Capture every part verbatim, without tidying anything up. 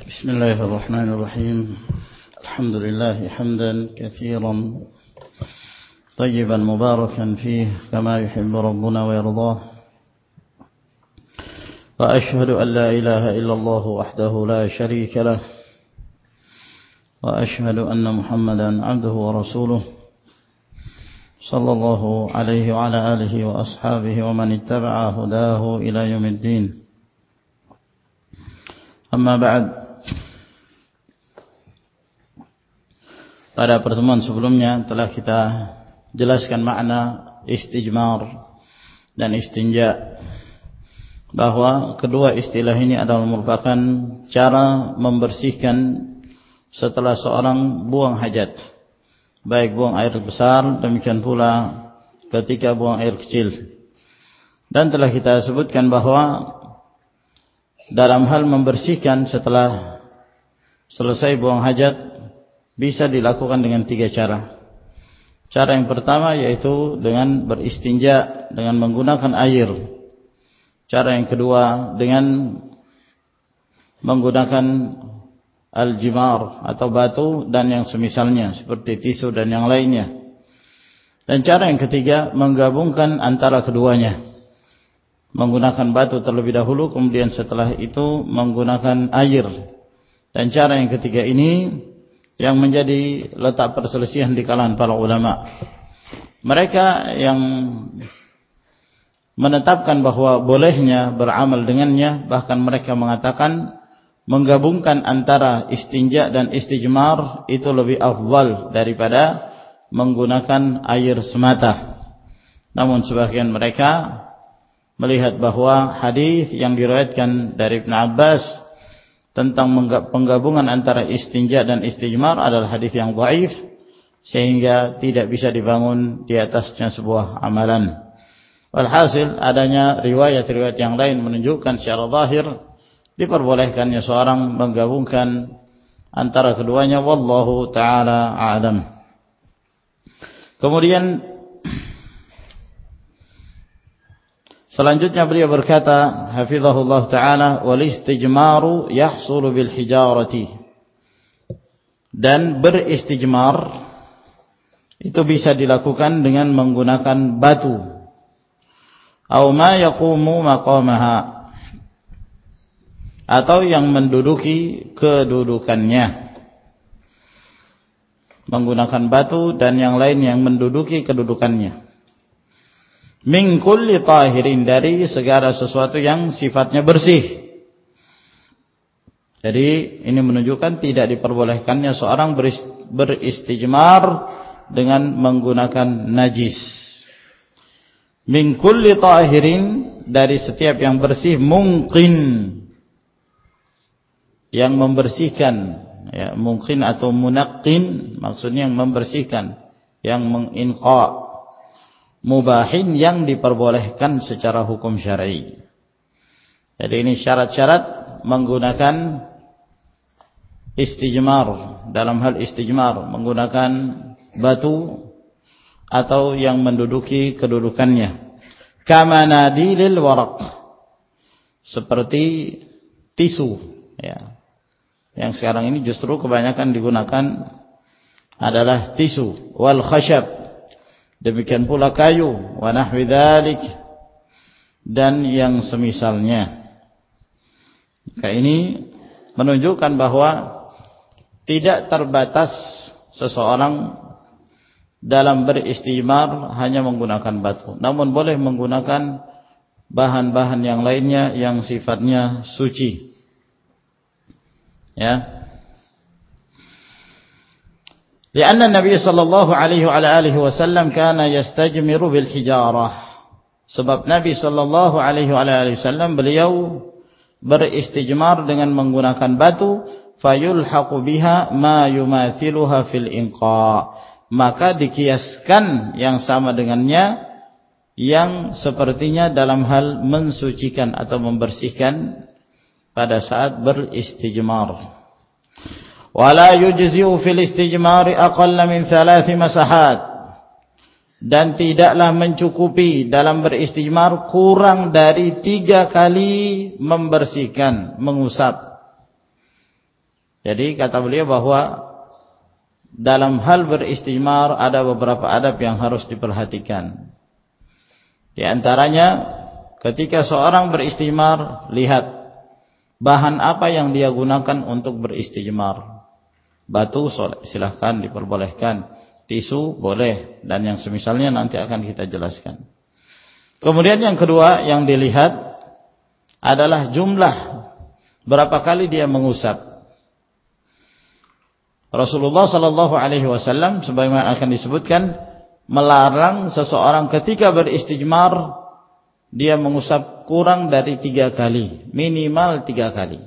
بسم الله الرحمن الرحيم. الحمد لله حمدا كثيرا طيبا مباركا فيه كما يحب ربنا ويرضاه، وأشهد أن لا إله إلا الله وحده لا شريك له، وأشهد أن محمدا عبده ورسوله صلى الله عليه وعلى آله وأصحابه ومن اتبع هداه إلى يوم الدين. أما بعد. Pada pertemuan sebelumnya telah kita jelaskan makna istijmar dan istinja, bahwa kedua istilah ini adalah merupakan cara membersihkan setelah seorang buang hajat, baik buang air besar, demikian pula ketika buang air kecil. Dan telah kita sebutkan bahwa dalam hal membersihkan setelah selesai buang hajat bisa dilakukan dengan tiga cara. Cara yang pertama yaitu dengan beristinja dengan menggunakan air. Cara yang kedua dengan menggunakan al-jimar atau batu dan yang semisalnya seperti tisu dan yang lainnya. Dan cara yang ketiga menggabungkan antara keduanya, menggunakan batu terlebih dahulu, kemudian setelah itu menggunakan air. Dan cara yang ketiga ini yang menjadi letak perselisihan di kalangan para ulama. Mereka yang menetapkan bahwa bolehnya beramal dengannya, bahkan mereka mengatakan menggabungkan antara istinja dan istijmar itu lebih afdal daripada menggunakan air semata. Namun sebagian mereka melihat bahwa hadis yang diriwayatkan dari Ibn Abbas tentang penggabungan antara istinja dan istijmar adalah hadis yang dhaif, sehingga tidak bisa dibangun di atasnya sebuah amalan. Walhasil adanya riwayat-riwayat yang lain menunjukkan secara zahir diperbolehkannya seorang menggabungkan antara keduanya, wallahu taala a'lam. Kemudian selanjutnya beliau berkata, hafizahullah ta'ala, wal istijmaru yahsulu bil hijarati. Dan beristijmar itu bisa dilakukan dengan menggunakan batu, aw ma yaqumu maqamaha, atau yang menduduki kedudukannya. Menggunakan batu dan yang lain yang menduduki kedudukannya. Min kulli tahirin, dari segala sesuatu yang sifatnya bersih. Jadi ini menunjukkan tidak diperbolehkannya seorang beristijmar dengan menggunakan najis. Min kulli tahirin, dari setiap yang bersih, mungkin, yang membersihkan, ya, mungkin atau munaqqin, maksudnya yang membersihkan, yang menginqa, mubahin, yang diperbolehkan secara hukum syar'i. Jadi ini syarat-syarat menggunakan istijmar. Dalam hal istijmar menggunakan batu atau yang menduduki kedudukannya. Kama nadilil waraq, seperti tisu, ya. Yang sekarang ini justru kebanyakan digunakan adalah tisu, wal khashab, demikian pula kayu, wa nahwi dzalik, dan yang semisalnya. Maka ini menunjukkan bahwa tidak terbatas seseorang dalam beristijmar hanya menggunakan batu, namun boleh menggunakan bahan-bahan yang lainnya yang sifatnya suci, ya. Karena Nabi sallallahu alaihi wa alihi wasallam kana yastajmiru bil hijarah. Sebab Nabi sallallahu alaihi wa alihi wasallam beliau beristijmar dengan menggunakan batu, fayulhaqu biha ma yumathiluha fil inqa. Maka dikiaskan yang sama dengannya, yang sepertinya dalam hal mensucikan atau membersihkan pada saat beristijmar. Wala yujzi'u fil istijmari aqalla min thalathi masahat, dan tidaklah mencukupi dalam beristijmar kurang dari tiga kali membersihkan, mengusap. Jadi kata beliau bahwa dalam hal beristijmar ada beberapa adab yang harus diperhatikan. Di antaranya ketika seorang beristijmar, lihat bahan apa yang dia gunakan untuk beristijmar. Batu silahkan diperbolehkan, tisu boleh, dan yang semisalnya nanti akan kita jelaskan. Kemudian yang kedua yang dilihat adalah jumlah berapa kali dia mengusap. Rasulullah sallallahu alaihi wasallam sebagaimana akan disebutkan melarang seseorang ketika beristijmar dia mengusap kurang dari tiga kali, minimal tiga kali.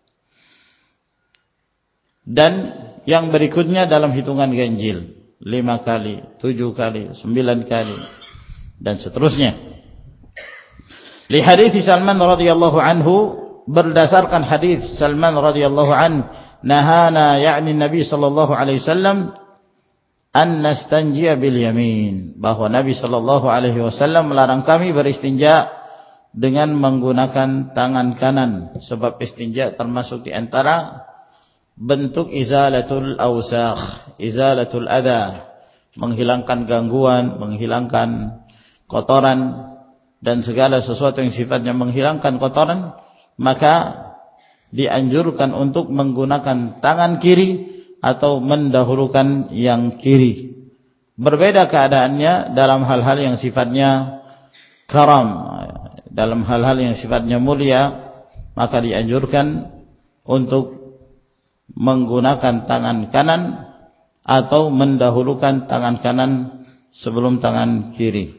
Dan yang berikutnya dalam hitungan ganjil, lima kali, tujuh kali, sembilan kali, dan seterusnya. Li hadits Salman radhiyallahu anhu, berdasarkan hadis Salman radhiyallahu anhu, nahana yakni Nabi sallallahu alaihi wasallam an nastanjiya bil yamin, bahwa Nabi sallallahu alaihi wasallam melarang kami beristinja dengan menggunakan tangan kanan, sebab istinja termasuk di antara bentuk izalatul awsakh, izalatul adha, menghilangkan gangguan, menghilangkan kotoran dan segala sesuatu yang sifatnya menghilangkan kotoran, maka dianjurkan untuk menggunakan tangan kiri atau mendahulukan yang kiri. Berbeda keadaannya dalam hal-hal yang sifatnya karam, dalam hal-hal yang sifatnya mulia, maka dianjurkan untuk menggunakan tangan kanan atau mendahulukan tangan kanan sebelum tangan kiri.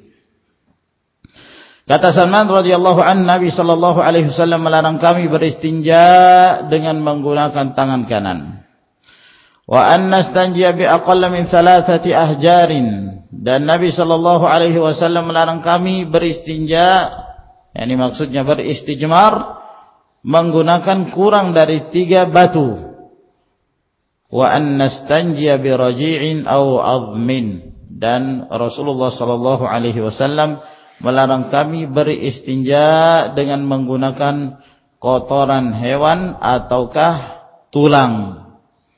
Kata Salman radhiyallahu anhu, Nabi sallallahu alaihi wasallam melarang kami beristinja dengan menggunakan tangan kanan. Wa an nastanjiya bi aqall min thalathati ahjarin, dan Nabi sallallahu alaihi wasallam melarang kami beristinja, yakni maksudnya beristijmar menggunakan kurang dari tiga batu. Wa an nastanjiya bi raji'in aw admin, dan Rasulullah sallallahu alaihi wasallam melarang kami beristinja dengan menggunakan kotoran hewan ataukah tulang.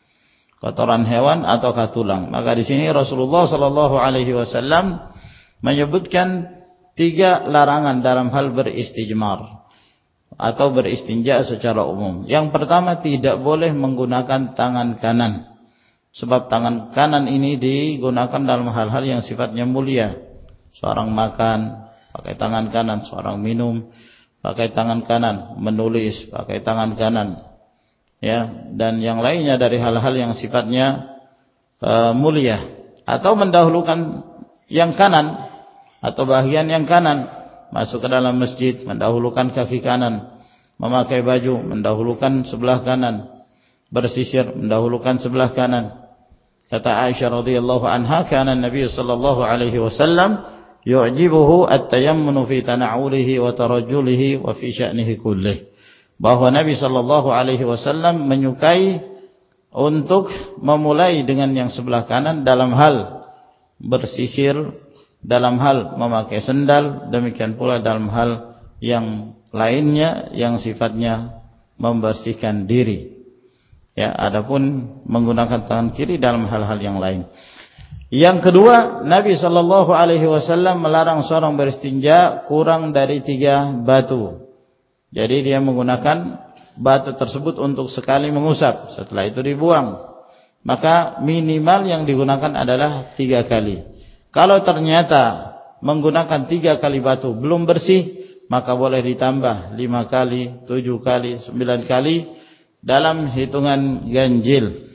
Kotoran hewan ataukah tulang. Maka di sini Rasulullah sallallahu alaihi wasallam menyebutkan tiga larangan dalam hal beristijmar atau beristinja secara umum. Yang pertama, tidak boleh menggunakan tangan kanan, sebab tangan kanan ini digunakan dalam hal-hal yang sifatnya mulia. Seorang makan pakai tangan kanan, seorang minum pakai tangan kanan, menulis pakai tangan kanan, ya, dan yang lainnya dari hal-hal yang sifatnya uh, mulia. Atau mendahulukan yang kanan atau bagian yang kanan, masuk ke dalam masjid mendahulukan kaki kanan, memakai baju mendahulukan sebelah kanan, bersisir mendahulukan sebelah kanan. Kata Aisyah radhiyallahu anha, kana Nabi sallallahu alaihi wasallam yu'jibuhu at-tayammunu fi tana'ulihi wa tarajjulihi wa fi sya'nihi kullih, bahwa Nabi sallallahu alaihi wasallam menyukai untuk memulai dengan yang sebelah kanan dalam hal bersisir, dalam hal memakai sendal, demikian pula dalam hal yang lainnya yang sifatnya membersihkan diri. Ya, adapun menggunakan tangan kiri dalam hal-hal yang lain. Yang kedua, Nabi sallallahu alaihi wasallam melarang seorang beristinja kurang dari tiga batu. Jadi dia menggunakan batu tersebut untuk sekali mengusap, setelah itu dibuang. Maka minimal yang digunakan adalah tiga kali. Kalau ternyata menggunakan tiga kali batu belum bersih, maka boleh ditambah lima kali, tujuh kali, sembilan kali dalam hitungan ganjil.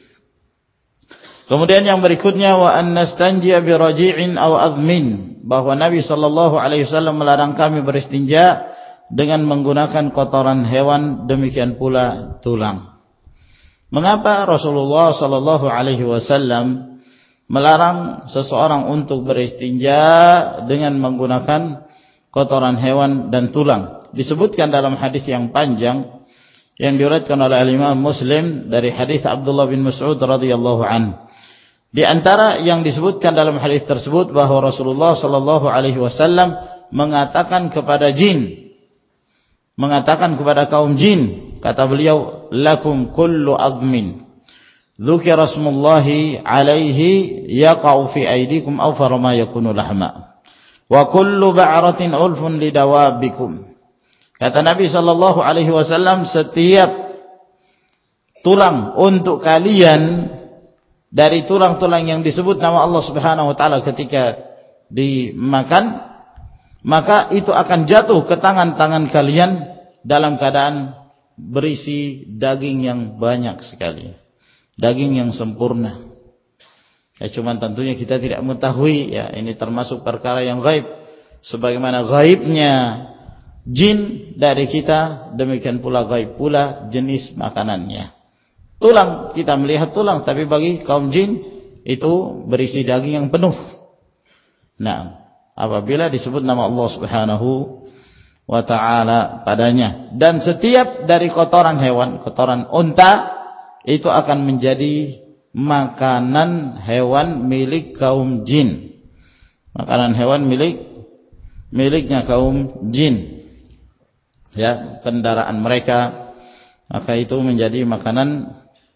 Kemudian yang berikutnya, wa an nastanjiya bi raji'in aw admin, bahwa Nabi sallallahu alaihi wasallam melarang kami beristinja dengan menggunakan kotoran hewan, demikian pula tulang. Mengapa Rasulullah sallallahu alaihi wasallam melarang seseorang untuk beristinja dengan menggunakan kotoran hewan dan tulang? Disebutkan dalam hadis yang panjang yang diriwayatkan oleh Imam Muslim dari hadis Abdullah bin Mas'ud radhiyallahu anhu. Di antara yang disebutkan dalam hadis tersebut bahwa Rasulullah sallallahu alaihi wasallam mengatakan kepada jin, mengatakan kepada kaum jin, kata beliau, lakum kullu admin, dzukira smullahi alaihi yaqa'u fi aydikum aw farama yakunu lahma wa kullu ba'ratin ulfun lidawabikum. Kata Nabi sallallahu alaihi wasallam, setiap tulang untuk kalian dari tulang-tulang yang disebut nama Allah Subhanahu wa taala ketika dimakan, maka itu akan jatuh ke tangan-tangan kalian dalam keadaan berisi daging yang banyak sekali, daging yang sempurna. Ya, cuman tentunya kita tidak mengetahui, ya, ini termasuk perkara yang gaib, sebagaimana gaibnya jin dari kita, demikian pula gaib pula jenis makanannya. Tulang, kita melihat tulang, tapi bagi kaum jin itu berisi daging yang penuh. Nah, apabila disebut nama Allah Subhanahu wa ta'ala padanya, dan setiap dari kotoran hewan, kotoran unta, itu akan menjadi makanan hewan milik kaum jin, makanan hewan milik miliknya kaum jin, ya, kendaraan mereka, maka itu menjadi makanan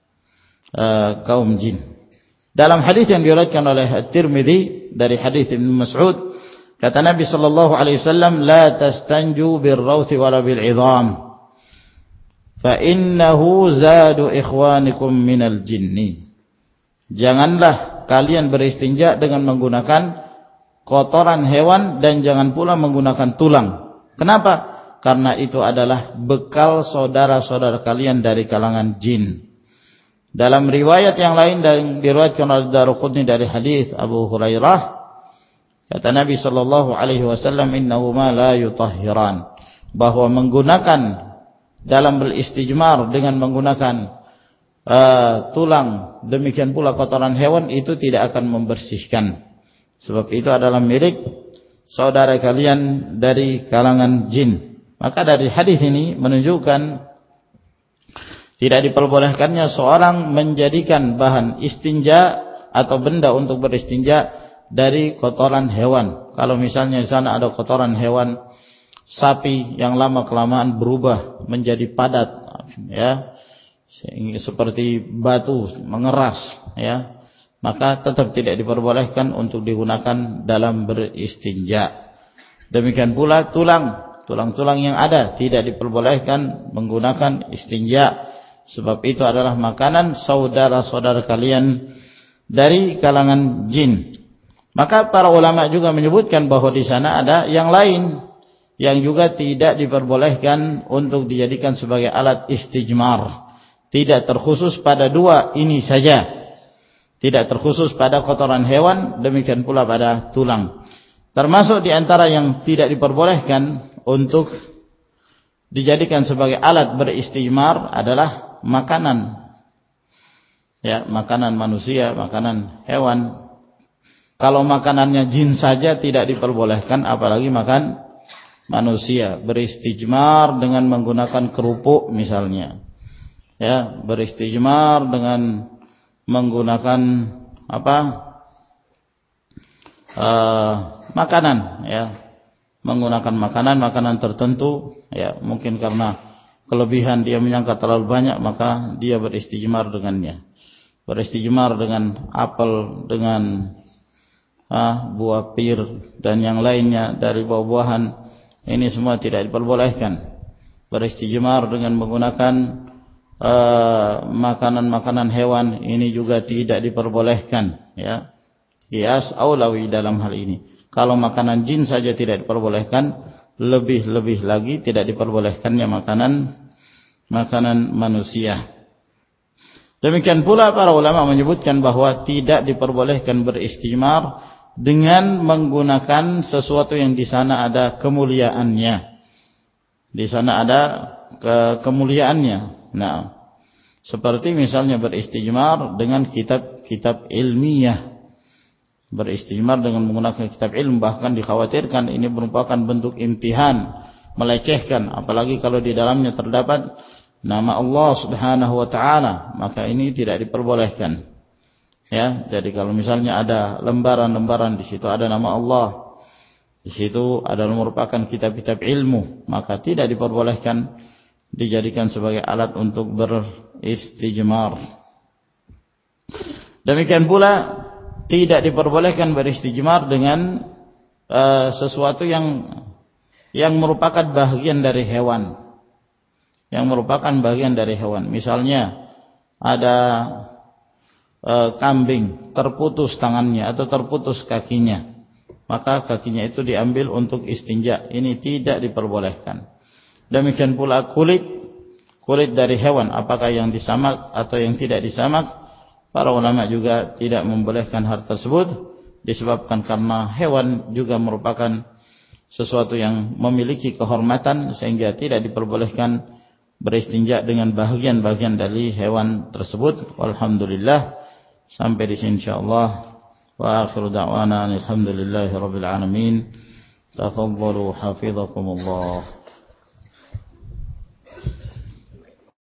uh, kaum jin. Dalam hadis yang diriwayatkan oleh At-Tirmidzi dari hadis Ibnu Mas'ud, kata Nabi sallallahu alaihi wasallam, la tastanju birrawthi wala bil'idham fa innahu zadu ikhwanikum minal jinni. Janganlah kalian beristinja dengan menggunakan kotoran hewan dan jangan pula menggunakan tulang. Kenapa? Karena itu adalah bekal saudara-saudara kalian dari kalangan jin. Dalam riwayat yang lain dan diriwayatkan oleh Daruqutni dari hadis Abu Hurairah, kata Nabi sallallahu alaihi wasallam, innahuma la yutahhiran, bahwa menggunakan dalam beristijmar dengan menggunakan uh, tulang, demikian pula kotoran hewan, itu tidak akan membersihkan, sebab itu adalah milik saudara kalian dari kalangan jin. Maka dari hadis ini menunjukkan tidak diperbolehkannya seorang menjadikan bahan istinja atau benda untuk beristinja dari kotoran hewan. Kalau misalnya di sana ada kotoran hewan sapi yang lama kelamaan berubah menjadi padat, ya, seperti batu mengeras, ya, maka tetap tidak diperbolehkan untuk digunakan dalam beristinja. Demikian pula tulang, tulang-tulang yang ada tidak diperbolehkan menggunakan istinja, sebab itu adalah makanan saudara-saudara kalian dari kalangan jin. Maka para ulama juga menyebutkan bahwa di sana ada yang lain yang juga tidak diperbolehkan untuk dijadikan sebagai alat istijmar. Tidak terkhusus pada dua ini saja, tidak terkhusus pada kotoran hewan, demikian pula pada tulang. Termasuk di antara yang tidak diperbolehkan untuk dijadikan sebagai alat beristijmar adalah makanan, ya, makanan manusia, makanan hewan. Kalau makanannya jin saja tidak diperbolehkan, apalagi makan manusia. Beristijmar dengan menggunakan kerupuk misalnya, ya, beristijmar dengan menggunakan apa, uh, makanan, ya, menggunakan makanan-makanan tertentu, ya, mungkin karena kelebihan dia menyangka terlalu banyak, maka dia beristijmar dengannya. Beristijmar dengan apel, dengan ah, buah pir dan yang lainnya dari buah-buahan, ini semua tidak diperbolehkan. Beristijmar dengan menggunakan makanan-makanan uh, hewan, ini juga tidak diperbolehkan, ya. Qiyas aulawi dalam hal ini. Kalau makanan jin saja tidak diperbolehkan, lebih-lebih lagi tidak diperbolehkannya makanan makanan manusia. Demikian pula para ulama menyebutkan bahwa tidak diperbolehkan beristijmar dengan menggunakan sesuatu yang di sana ada kemuliaannya. Di sana ada ke kemuliaannya. Nah, seperti misalnya beristijmar dengan kitab-kitab ilmiah. Beristijmar dengan menggunakan kitab ilmu, bahkan dikhawatirkan ini merupakan bentuk imtihan, melecehkan, apalagi kalau di dalamnya terdapat nama Allah Subhanahu wa taala, maka ini tidak diperbolehkan. Ya, jadi kalau misalnya ada lembaran-lembaran, di situ ada nama Allah, di situ adalah merupakan kitab-kitab ilmu, maka tidak diperbolehkan dijadikan sebagai alat untuk beristijmar. Demikian pula tidak diperbolehkan beristijmar dengan uh, sesuatu yang yang merupakan bagian dari hewan. Yang merupakan bagian dari hewan. Misalnya ada uh, kambing terputus tangannya atau terputus kakinya, maka kakinya itu diambil untuk istinja. Ini tidak diperbolehkan. Demikian pula kulit kulit dari hewan, apakah yang disamak atau yang tidak disamak, para ulama juga tidak membolehkan hal tersebut, disebabkan karena hewan juga merupakan sesuatu yang memiliki kehormatan, sehingga tidak diperbolehkan beristinja dengan bahagian-bahagian dari hewan tersebut. Alhamdulillah, sampai di sini insyaallah. Wa akhiru da'wana alhamdulillahi rabbil alamin. Tafadhalu hafizakumullah.